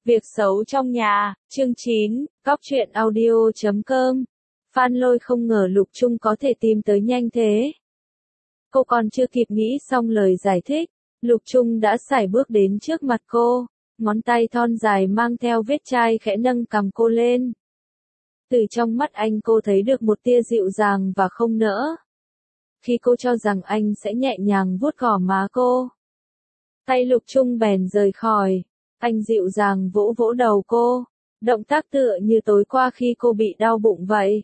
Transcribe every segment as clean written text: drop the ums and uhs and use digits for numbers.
Việc xấu trong nhà, chương 9, Góc truyện audio.com. Phan Lôi không ngờ Lục Trung có thể tìm tới nhanh thế. Cô còn chưa kịp nghĩ xong lời giải thích, Lục Trung đã sải bước đến trước mặt cô, ngón tay thon dài mang theo vết chai khẽ nâng cằm cô lên. Từ trong mắt anh cô thấy được một tia dịu dàng và không nỡ. Khi cô cho rằng anh sẽ nhẹ nhàng vuốt gò má cô, tay Lục Trung bèn rời khỏi. Anh dịu dàng vỗ vỗ đầu cô, động tác tựa như tối qua khi cô bị đau bụng vậy.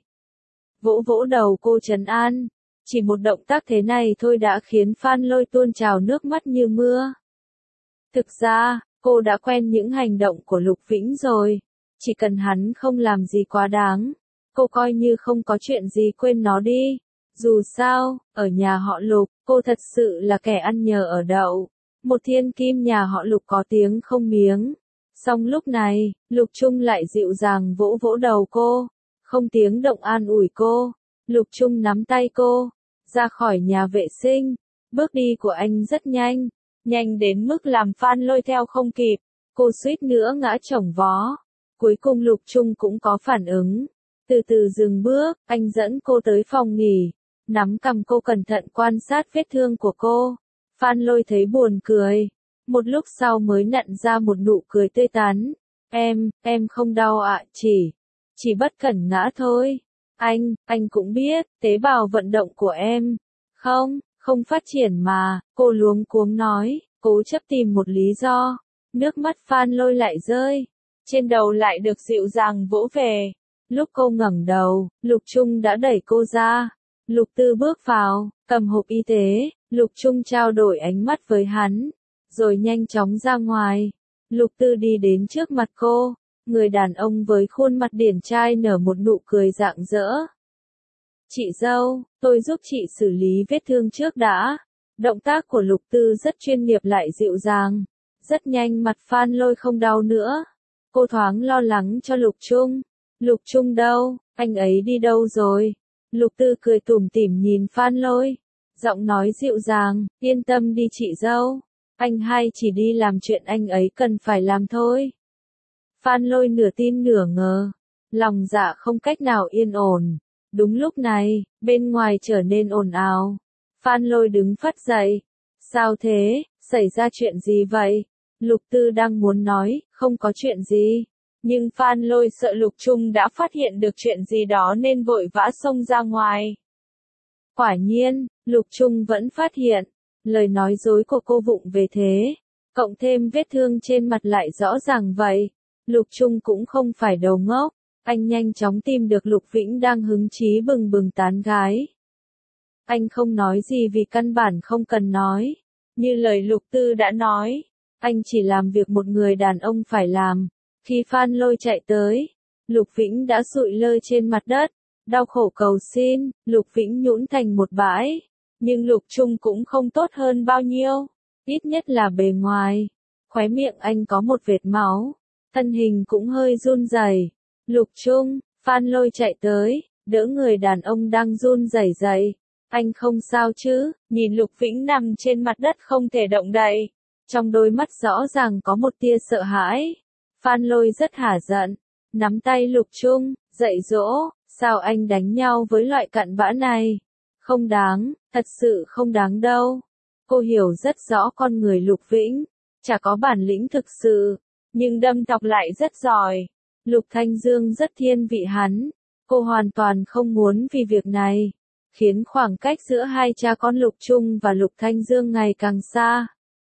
Vỗ vỗ đầu cô trấn an, chỉ một động tác thế này thôi đã khiến Phan Lôi tuôn trào nước mắt như mưa. Thực ra, cô đã quen những hành động của Lục Vĩnh rồi, chỉ cần hắn không làm gì quá đáng, cô coi như không có chuyện gì quên nó đi. Dù sao, ở nhà họ Lục, cô thật sự là kẻ ăn nhờ ở đậu. Một thiên kim nhà họ Lục có tiếng không miếng. Song lúc này, Lục Trung lại dịu dàng vỗ vỗ đầu cô, không tiếng động an ủi cô. Lục Trung nắm tay cô, ra khỏi nhà vệ sinh. Bước đi của anh rất nhanh, nhanh đến mức làm Phan Lôi theo không kịp. Cô suýt nữa ngã chồng vó. Cuối cùng Lục Trung cũng có phản ứng. Từ từ dừng bước, anh dẫn cô tới phòng nghỉ, nắm cằm cô cẩn thận quan sát vết thương của cô. Phan Lôi thấy buồn cười, một lúc sau mới nặn ra một nụ cười tươi tắn. Em không đau ạ, chỉ bất cẩn ngã thôi. Anh cũng biết, tế bào vận động của em, không phát triển mà, cô luống cuống nói, cố chấp tìm một lý do. Nước mắt Phan Lôi lại rơi, trên đầu lại được dịu dàng vỗ về. Lúc cô ngẩng đầu, Lục Trung đã đẩy cô ra. Lục Tư bước vào, cầm hộp y tế. Lục Trung trao đổi ánh mắt với hắn, rồi nhanh chóng ra ngoài. Lục Tư đi đến trước mặt cô, người đàn ông với khuôn mặt điển trai nở một nụ cười rạng rỡ. Chị dâu, tôi giúp chị xử lý vết thương trước đã. Động tác của Lục Tư rất chuyên nghiệp lại dịu dàng. Rất nhanh mặt Phan Lôi không đau nữa. Cô thoáng lo lắng cho Lục Trung. Lục Trung đâu, anh ấy đi đâu rồi? Lục Tư cười tủm tỉm nhìn Phan Lôi. Giọng nói dịu dàng, yên tâm đi chị dâu. Anh hai chỉ đi làm chuyện anh ấy cần phải làm thôi. Phan Lôi nửa tin nửa ngờ. Lòng dạ không cách nào yên ổn. Đúng lúc này, bên ngoài trở nên ồn ào. Phan Lôi đứng phắt dậy. Sao thế, xảy ra chuyện gì vậy? Lục Tư đang muốn nói, không có chuyện gì. Nhưng Phan Lôi sợ Lục Trung đã phát hiện được chuyện gì đó nên vội vã xông ra ngoài. Quả nhiên, Lục Trung vẫn phát hiện, lời nói dối của cô vụng về thế, cộng thêm vết thương trên mặt lại rõ ràng vậy. Lục Trung cũng không phải đầu ngốc, anh nhanh chóng tìm được Lục Vĩnh đang hứng chí bừng bừng tán gái. Anh không nói gì vì căn bản không cần nói, như lời Lục Tư đã nói, anh chỉ làm việc một người đàn ông phải làm. Khi Phan Lôi chạy tới, Lục Vĩnh đã sụi lơ trên mặt đất, đau khổ cầu xin. Lục Vĩnh nhũn thành một bãi, nhưng Lục Trung cũng không tốt hơn bao nhiêu, ít nhất là bề ngoài. Khóe miệng anh có một vệt máu, thân hình cũng hơi run rẩy. Lục Trung, Phan Lôi chạy tới, đỡ người đàn ông đang run rẩy dậy. Anh không sao chứ? Nhìn Lục Vĩnh nằm trên mặt đất không thể động đậy, trong đôi mắt rõ ràng có một tia sợ hãi. Phan Lôi rất hả giận, nắm tay Lục Trung, dạy dỗ, sao anh đánh nhau với loại cặn bã này? Không đáng, thật sự không đáng đâu. Cô hiểu rất rõ con người Lục Vĩnh, chả có bản lĩnh thực sự, nhưng đâm thọc lại rất giỏi. Lục Thanh Dương rất thiên vị hắn, cô hoàn toàn không muốn vì việc này, khiến khoảng cách giữa hai cha con Lục Trung và Lục Thanh Dương ngày càng xa.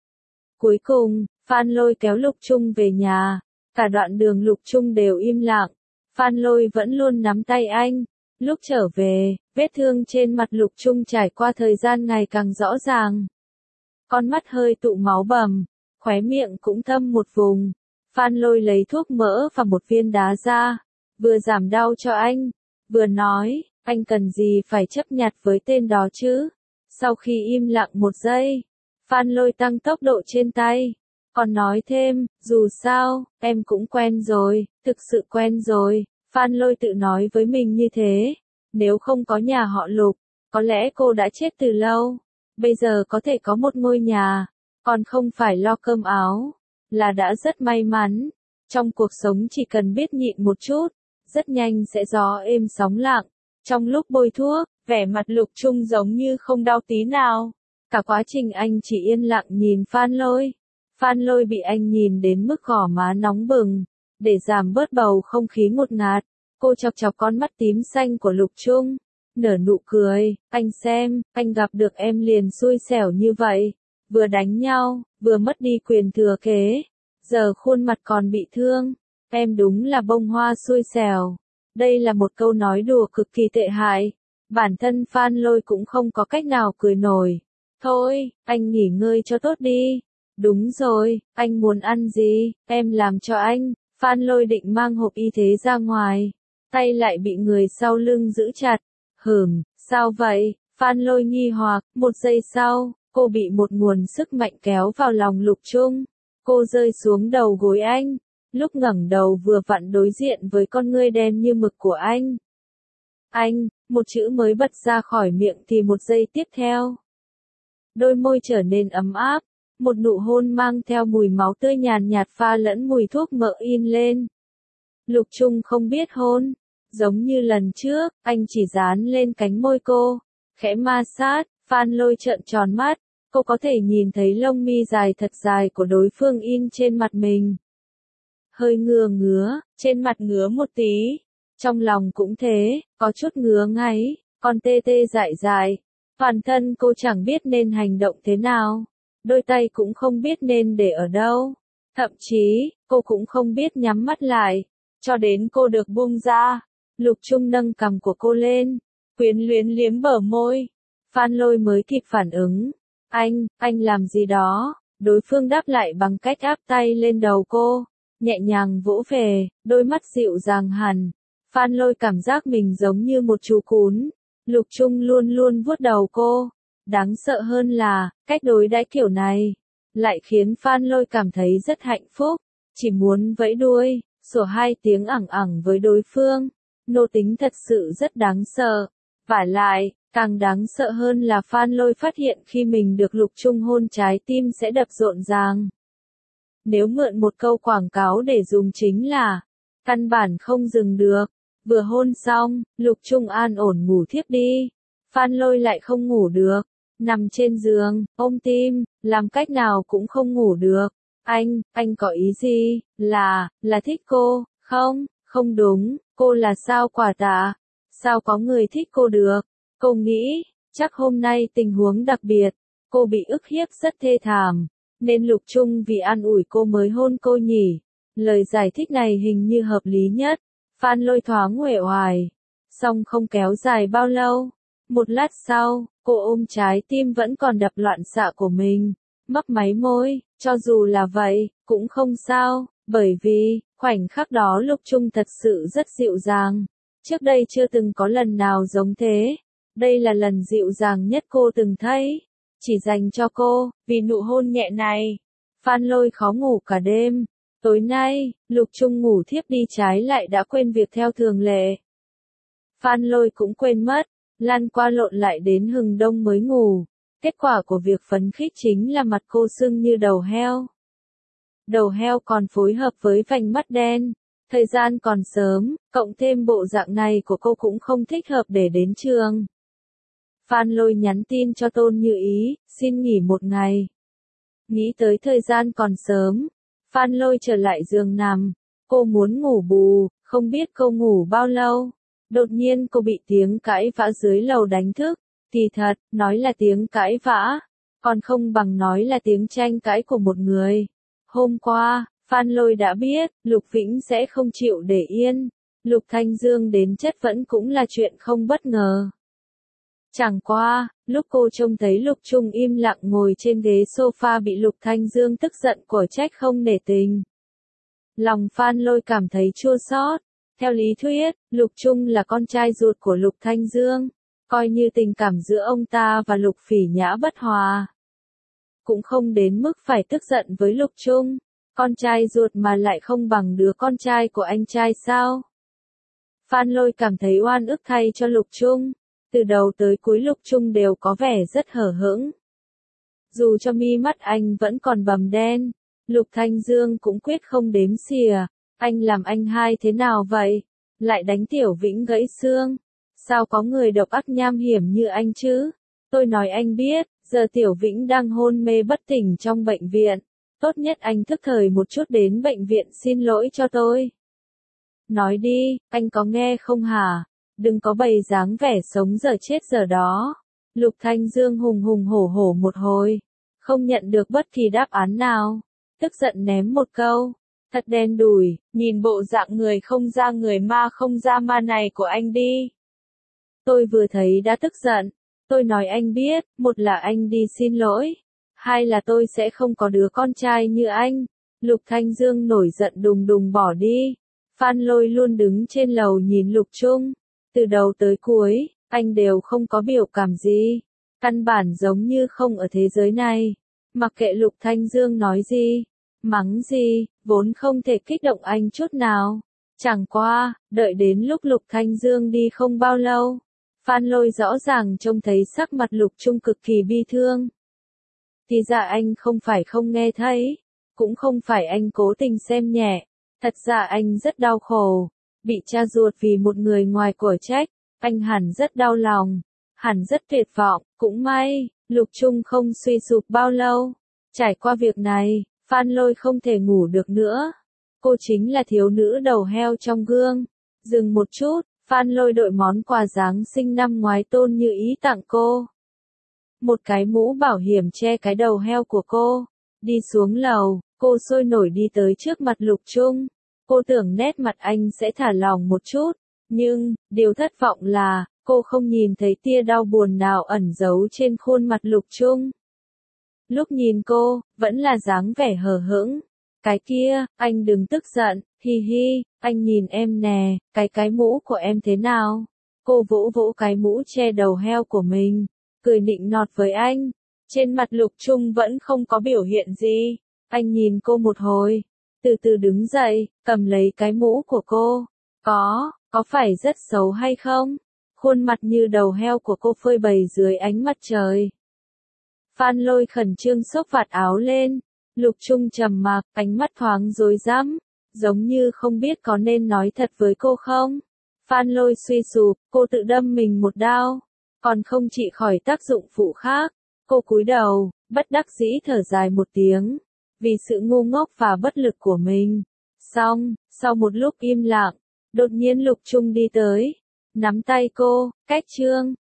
Cuối cùng, Phan Lôi kéo Lục Trung về nhà. Cả đoạn đường Lục Trung đều im lặng, Phan Lôi vẫn luôn nắm tay anh. Lúc trở về, vết thương trên mặt Lục Trung trải qua thời gian ngày càng rõ ràng. Con mắt hơi tụ máu bầm, khóe miệng cũng thâm một vùng. Phan Lôi lấy thuốc mỡ và một viên đá ra, vừa giảm đau cho anh, vừa nói, anh cần gì phải chấp nhặt với tên đó chứ. Sau khi im lặng một giây, Phan Lôi tăng tốc độ trên tay. Còn nói thêm, dù sao, em cũng quen rồi, thực sự quen rồi. Phan Lôi tự nói với mình như thế. Nếu không có nhà họ Lục, có lẽ cô đã chết từ lâu. Bây giờ có thể có một ngôi nhà, còn không phải lo cơm áo, là đã rất may mắn. Trong cuộc sống chỉ cần biết nhịn một chút, rất nhanh sẽ gió êm sóng lặng. Trong lúc bôi thuốc, vẻ mặt Lục Trung giống như không đau tí nào. Cả quá trình anh chỉ yên lặng nhìn Phan Lôi. Phan Lôi bị anh nhìn đến mức gò má nóng bừng. Để giảm bớt bầu không khí ngột ngạt, cô chọc chọc con mắt tím xanh của Lục Trung. Nở nụ cười, anh xem, anh gặp được em liền xui xẻo như vậy. Vừa đánh nhau, vừa mất đi quyền thừa kế. Giờ khuôn mặt còn bị thương. Em đúng là bông hoa xui xẻo. Đây là một câu nói đùa cực kỳ tệ hại. Bản thân Phan Lôi cũng không có cách nào cười nổi. Thôi, anh nghỉ ngơi cho tốt đi. Đúng rồi, anh muốn ăn gì, em làm cho anh. Phan Lôi định mang hộp y tế ra ngoài. Tay lại bị người sau lưng giữ chặt. Sao vậy? Phan Lôi nghi hoặc, một giây sau, cô bị một nguồn sức mạnh kéo vào lòng Lục Trung. Cô rơi xuống đầu gối anh. Lúc ngẩng đầu vừa vặn đối diện với con ngươi đen như mực của anh. Anh, một chữ mới bật ra khỏi miệng thì một giây tiếp theo. Đôi môi trở nên ấm áp, một nụ hôn mang theo mùi máu tươi nhàn nhạt pha lẫn mùi thuốc mỡ in lên. Lục Trung không biết hôn, giống như lần trước, anh chỉ dán lên cánh môi cô, khẽ ma sát. Phan Lôi trợn tròn mắt, cô có thể nhìn thấy lông mi dài thật dài của đối phương in trên mặt mình. Hơi ngứa, trên mặt ngứa một tí, trong lòng cũng thế, có chút ngứa ngáy, còn tê tê dại dại. Toàn thân cô chẳng biết nên hành động thế nào, đôi tay cũng không biết nên để ở đâu, thậm chí, cô cũng không biết nhắm mắt lại, cho đến cô được buông ra. Lục Trung nâng cằm của cô lên, quyến luyến liếm bờ môi. Phan Lôi mới kịp phản ứng. Anh làm gì đó? Đối phương đáp lại bằng cách áp tay lên đầu cô, nhẹ nhàng vỗ về, đôi mắt dịu dàng hẳn. Phan Lôi cảm giác mình giống như một chú cún. Lục Trung luôn luôn vuốt đầu cô. Đáng sợ hơn là, cách đối đãi kiểu này, lại khiến Phan Lôi cảm thấy rất hạnh phúc. Chỉ muốn vẫy đuôi, sủa hai tiếng ẳng ẳng với đối phương. Nô tính thật sự rất đáng sợ. Vả lại, càng đáng sợ hơn là Phan Lôi phát hiện khi mình được Lục Trung hôn trái tim sẽ đập rộn ràng. Nếu mượn một câu quảng cáo để dùng chính là, căn bản không dừng được. Vừa hôn xong, Lục Trung an ổn ngủ thiếp đi. Phan Lôi lại không ngủ được. Nằm trên giường, ôm tim, làm cách nào cũng không ngủ được. Anh có ý gì? Là thích cô, không đúng, cô là sao quả tạ? Sao có người thích cô được? Cô nghĩ, chắc hôm nay tình huống đặc biệt, cô bị ức hiếp rất thê thảm, nên Lục Trung vì an ủi cô mới hôn cô nhỉ. Lời giải thích này hình như hợp lý nhất. Phan Lôi thoáng uể oải. Song không kéo dài bao lâu. Một lát sau, cô ôm trái tim vẫn còn đập loạn xạ của mình, mấp máy môi, cho dù là vậy, cũng không sao, bởi vì, khoảnh khắc đó Lục Trung thật sự rất dịu dàng. Trước đây chưa từng có lần nào giống thế. Đây là lần dịu dàng nhất cô từng thấy. Chỉ dành cho cô, vì nụ hôn nhẹ này. Phan Lôi khó ngủ cả đêm. Tối nay, Lục Trung ngủ thiếp đi trái lại đã quên việc theo thường lệ. Phan Lôi cũng quên mất, lăn qua lộn lại đến hừng đông mới ngủ. Kết quả của việc phấn khích chính là mặt cô sưng như đầu heo. Đầu heo còn phối hợp với vành mắt đen. Thời gian còn sớm, cộng thêm bộ dạng này của cô cũng không thích hợp để đến trường. Phan Lôi nhắn tin cho Tôn Như Ý, xin nghỉ một ngày. Nghĩ tới thời gian còn sớm, Phan Lôi trở lại giường nằm. Cô muốn ngủ bù, không biết cô ngủ bao lâu. Đột nhiên cô bị tiếng cãi vã dưới lầu đánh thức. Thì thật, nói là tiếng cãi vã, còn không bằng nói là tiếng tranh cãi của một người. Hôm qua, Phan Lôi đã biết, Lục Vĩnh sẽ không chịu để yên. Lục Thanh Dương đến chất vấn cũng là chuyện không bất ngờ. Chẳng qua, lúc cô trông thấy Lục Trung im lặng ngồi trên ghế sofa bị Lục Thanh Dương tức giận của trách không nể tình. Lòng Phan Lôi cảm thấy chua xót. Theo lý thuyết, Lục Trung là con trai ruột của Lục Thanh Dương. Coi như tình cảm giữa ông ta và Lục Phỉ Nhã bất hòa. Cũng không đến mức phải tức giận với Lục Trung. Con trai ruột mà lại không bằng đứa con trai của anh trai sao? Phan Lôi cảm thấy oan ức thay cho Lục Trung. Từ đầu tới cuối Lục Trung đều có vẻ rất hở hững. Dù cho mi mắt anh vẫn còn bầm đen, Lục Thanh Dương cũng quyết không đếm xỉa. Anh làm anh hai thế nào vậy? Lại đánh Tiểu Vĩnh gãy xương. Sao có người độc ác nham hiểm như anh chứ? Tôi nói anh biết, giờ Tiểu Vĩnh đang hôn mê bất tỉnh trong bệnh viện. Tốt nhất anh thức thời một chút đến bệnh viện xin lỗi cho tôi. Nói đi, anh có nghe không hả? Đừng có bày dáng vẻ sống giờ chết giờ đó. Lục Thanh Dương hùng hùng hổ hổ một hồi. Không nhận được bất kỳ đáp án nào. Tức giận ném một câu. Thật đen đủi, nhìn bộ dạng người không ra người ma không ra ma này của anh đi. Tôi vừa thấy đã tức giận. Tôi nói anh biết, một là anh đi xin lỗi. Hai là tôi sẽ không có đứa con trai như anh. Lục Thanh Dương nổi giận đùng đùng bỏ đi. Phan Lôi luôn đứng trên lầu nhìn Lục Trung. Từ đầu tới cuối, anh đều không có biểu cảm gì. Căn bản giống như không ở thế giới này. Mặc kệ Lục Thanh Dương nói gì, mắng gì, vốn không thể kích động anh chút nào. Chẳng qua, đợi đến lúc Lục Thanh Dương đi không bao lâu. Phan Lôi rõ ràng trông thấy sắc mặt Lục Trung cực kỳ bi thương. Thì ra anh không phải không nghe thấy, cũng không phải anh cố tình xem nhẹ. Thật ra anh rất đau khổ, bị cha ruột vì một người ngoài của trách, anh hẳn rất đau lòng, hẳn rất tuyệt vọng, cũng may, Lục Trung không suy sụp bao lâu. Trải qua việc này, Phan Lôi không thể ngủ được nữa. Cô chính là thiếu nữ đầu heo trong gương. Dừng một chút, Phan Lôi đội món quà Giáng sinh năm ngoái Tôn Như Ý tặng cô. Một cái mũ bảo hiểm che cái đầu heo của cô. Đi xuống lầu, cô sôi nổi đi tới trước mặt Lục Trung. Cô tưởng nét mặt anh sẽ thả lỏng một chút, nhưng, điều thất vọng là, cô không nhìn thấy tia đau buồn nào ẩn giấu trên khuôn mặt Lục Trung. Lúc nhìn cô, vẫn là dáng vẻ hờ hững. Cái kia, anh đừng tức giận, hi hi, anh nhìn em nè, cái mũ của em thế nào? Cô vỗ vỗ cái mũ che đầu heo của mình, cười nịnh nọt với anh. Trên mặt Lục Trung vẫn không có biểu hiện gì. Anh nhìn cô một hồi, từ từ đứng dậy, cầm lấy cái mũ của cô. Có phải rất xấu hay không? Khuôn mặt như đầu heo của cô phơi bày dưới ánh mặt trời. Phan Lôi khẩn trương xốc vạt áo lên. Lục Trung trầm mặc, ánh mắt thoáng rối rắm, giống như không biết có nên nói thật với cô không. Phan Lôi suy sụp, cô tự đâm mình một đao, còn không trị khỏi tác dụng phụ khác. Cô cúi đầu, bất đắc dĩ thở dài một tiếng, vì sự ngu ngốc và bất lực của mình. Xong, sau một lúc im lặng, đột nhiên Lục Trung đi tới, nắm tay cô, cách Trương,